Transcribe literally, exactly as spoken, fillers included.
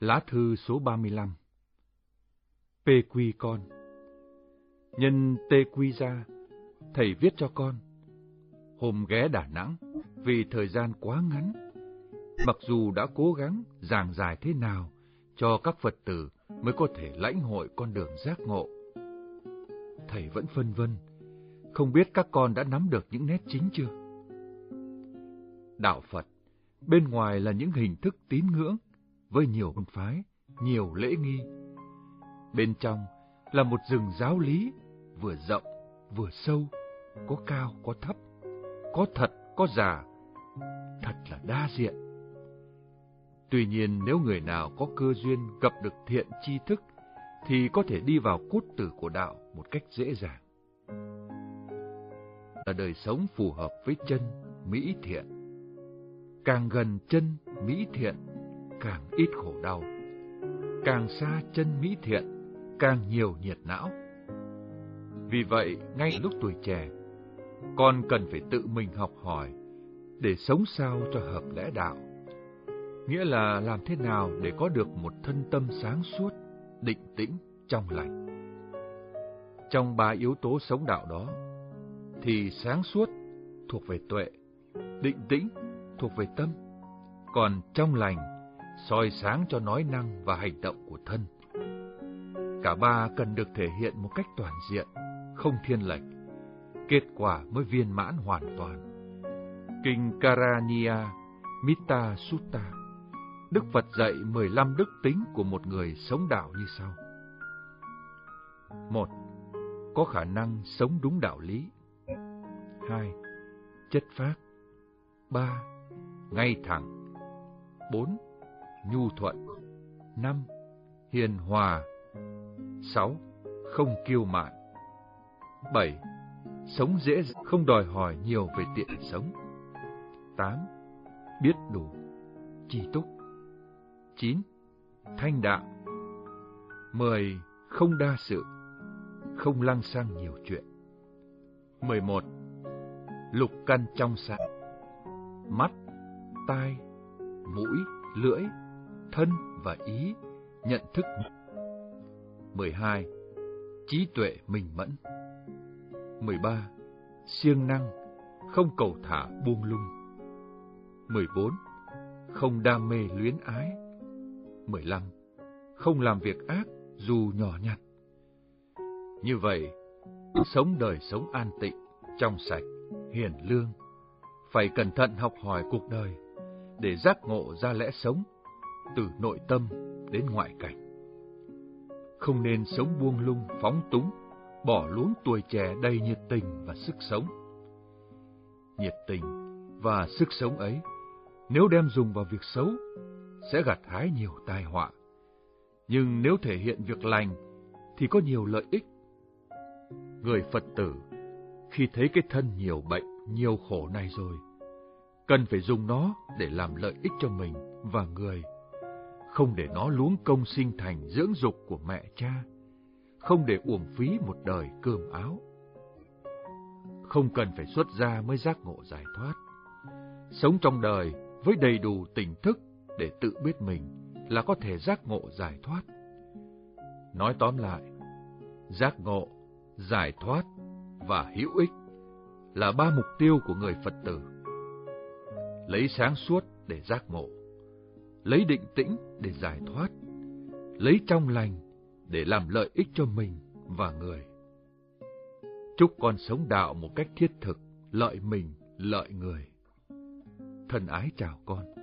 Lá thư số ba mươi lăm. pê quy con. Nhân tê quy ra, thầy viết cho con. Hôm ghé Đà Nẵng, vì thời gian quá ngắn, mặc dù đã cố gắng giảng giải thế nào cho các Phật tử mới có thể lãnh hội con đường giác ngộ, thầy vẫn phân vân, không biết các con đã nắm được những nét chính chưa. Đạo Phật, bên ngoài là những hình thức tín ngưỡng với nhiều môn phái, nhiều lễ nghi. Bên trong là một rừng giáo lý, vừa rộng, vừa sâu, có cao, có thấp, có thật, có giả, thật là đa diện. Tuy nhiên, nếu người nào có cơ duyên gặp được thiện tri thức, thì có thể đi vào cốt tử của đạo một cách dễ dàng. Là đời sống phù hợp với chân, mỹ, thiện. Càng gần chân, mỹ, thiện, càng ít khổ đau. Càng xa chân, mỹ, thiện, càng nhiều nhiệt não. Vì vậy, ngay lúc tuổi trẻ, con cần phải tự mình học hỏi để sống sao cho hợp lẽ đạo. Nghĩa là làm thế nào để có được một thân tâm sáng suốt, định tĩnh, trong lành. Trong ba yếu tố sống đạo đó, thì sáng suốt thuộc về tuệ, định tĩnh thuộc về tâm, còn trong lành soi sáng cho nói năng và hành động của thân. Cả ba cần được thể hiện một cách toàn diện, không thiên lệch, kết quả mới viên mãn hoàn toàn. Kinh Karaniya Mitta Sutta, Đức Phật dạy mười lăm đức tính của một người sống đạo như sau. Một, có khả năng sống đúng đạo lý. Hai, chất phác. Ba, ngay thẳng. Bốn, nhu thuận. Năm, hiền hòa. Sáu, không kiêu mạn. Bảy, sống dễ, không đòi hỏi nhiều về tiện sống. Tám, biết đủ, tri túc. Chín, thanh đạm. Mười, không đa sự, không lăng xăng nhiều chuyện. Mười một, lục căn trong sáng. Mắt, tai, mũi, lưỡi, thân và ý nhận thức. Mười hai, trí tuệ minh mẫn. Mười ba, siêng năng, không cầu thả buông lung. Mười bốn, không đam mê luyến ái. Mười lăm, không làm việc ác dù nhỏ nhặt. Như vậy, sống đời sống an tịnh, trong sạch, hiền lương, phải cẩn thận học hỏi cuộc đời để giác ngộ ra lẽ sống, từ nội tâm đến ngoại cảnh. Không nên sống buông lung, phóng túng, bỏ luống tuổi trẻ đầy nhiệt tình và sức sống. Nhiệt tình và sức sống ấy, nếu đem dùng vào việc xấu, sẽ gặt hái nhiều tai họa. Nhưng nếu thể hiện việc lành, thì có nhiều lợi ích. Người Phật tử, khi thấy cái thân nhiều bệnh, nhiều khổ này rồi, cần phải dùng nó để làm lợi ích cho mình và người, không để nó luống công sinh thành dưỡng dục của mẹ cha, không để uổng phí một đời cơm áo. Không cần phải xuất gia mới giác ngộ giải thoát. Sống trong đời với đầy đủ tỉnh thức để tự biết mình là có thể giác ngộ giải thoát. Nói tóm lại, giác ngộ, giải thoát và hữu ích là ba mục tiêu của người Phật tử. Lấy sáng suốt để giác ngộ, lấy định tĩnh để giải thoát, lấy trong lành để làm lợi ích cho mình và người. Chúc con sống đạo một cách thiết thực, lợi mình, lợi người. Thân ái chào con.